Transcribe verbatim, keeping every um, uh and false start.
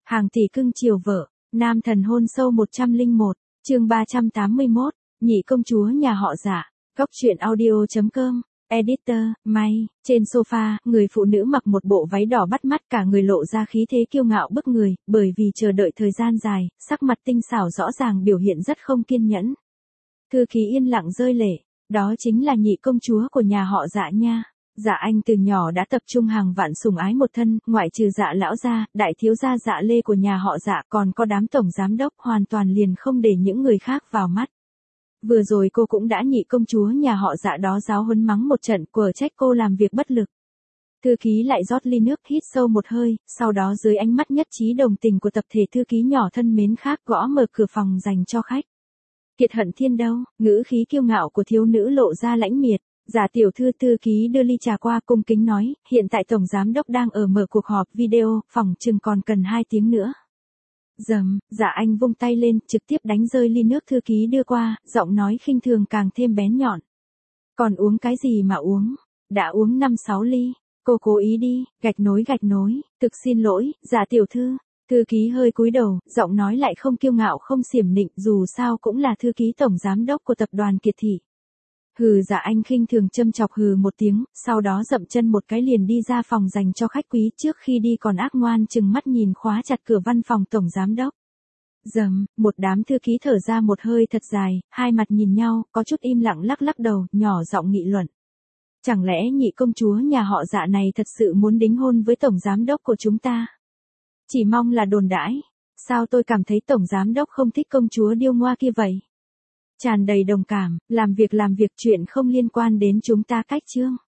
Hàng tỷ cưng chiều vợ, nam thần hôn sâu một trăm lẻ một, chương ba trăm tám mươi mốt, nhị công chúa nhà họ Dạ, góc truyện audio chấm com, editor, May, trên sofa, người phụ nữ mặc một bộ váy đỏ bắt mắt cả người lộ ra khí thế kiêu ngạo bức người, bởi vì chờ đợi thời gian dài, sắc mặt tinh xảo rõ ràng biểu hiện rất không kiên nhẫn. Thư ký yên lặng rơi lệ, đó chính là nhị công chúa của nhà họ Dạ nha. Dạ Anh từ nhỏ đã tập trung hàng vạn sủng ái một thân, ngoại trừ Dạ lão gia, đại thiếu gia Dạ Lê của nhà họ Dạ, còn có đám tổng giám đốc, hoàn toàn liền không để những người khác vào mắt. Vừa rồi cô cũng đã nhị công chúa nhà họ Dạ đó giáo huấn mắng một trận, quở trách cô làm việc bất lực. Thư ký lại rót ly nước, hít sâu một hơi, sau đó dưới ánh mắt nhất trí đồng tình của tập thể thư ký nhỏ thân mến khác, gõ mở cửa phòng dành cho khách. Kiệt Hận Thiên đâu? Ngữ khí kiêu ngạo của thiếu nữ lộ ra lãnh miệt. Dạ tiểu thư, thư ký đưa ly trà qua, cung kính nói, hiện tại tổng giám đốc đang ở mở cuộc họp video, phòng chừng còn cần hai tiếng nữa. Dầm, Dạ Anh vung tay lên, trực tiếp đánh rơi ly nước thư ký đưa qua, giọng nói khinh thường càng thêm bén nhọn. Còn uống cái gì mà uống? Đã uống năm sáu ly, cô cố ý đi, gạch nối gạch nối, thực xin lỗi, Dạ tiểu thư. Thư ký hơi cúi đầu, giọng nói lại không kiêu ngạo không xiểm nịnh, dù sao cũng là thư ký tổng giám đốc của tập đoàn Kiệt Thị. Hừ, Dạ Anh khinh thường châm chọc hừ một tiếng, sau đó dậm chân một cái liền đi ra phòng dành cho khách quý, trước khi đi còn ác ngoan chừng mắt nhìn khóa chặt cửa văn phòng tổng giám đốc. Dầm, một đám thư ký thở ra một hơi thật dài, hai mặt nhìn nhau, có chút im lặng lắc lắc đầu, nhỏ giọng nghị luận. Chẳng lẽ nhị công chúa nhà họ Dạ này thật sự muốn đính hôn với tổng giám đốc của chúng ta? Chỉ mong là đồn đãi. Sao tôi cảm thấy tổng giám đốc không thích công chúa điêu ngoa kia vậy? Tràn đầy đồng cảm, làm việc làm việc chuyện không liên quan đến chúng ta cách chương.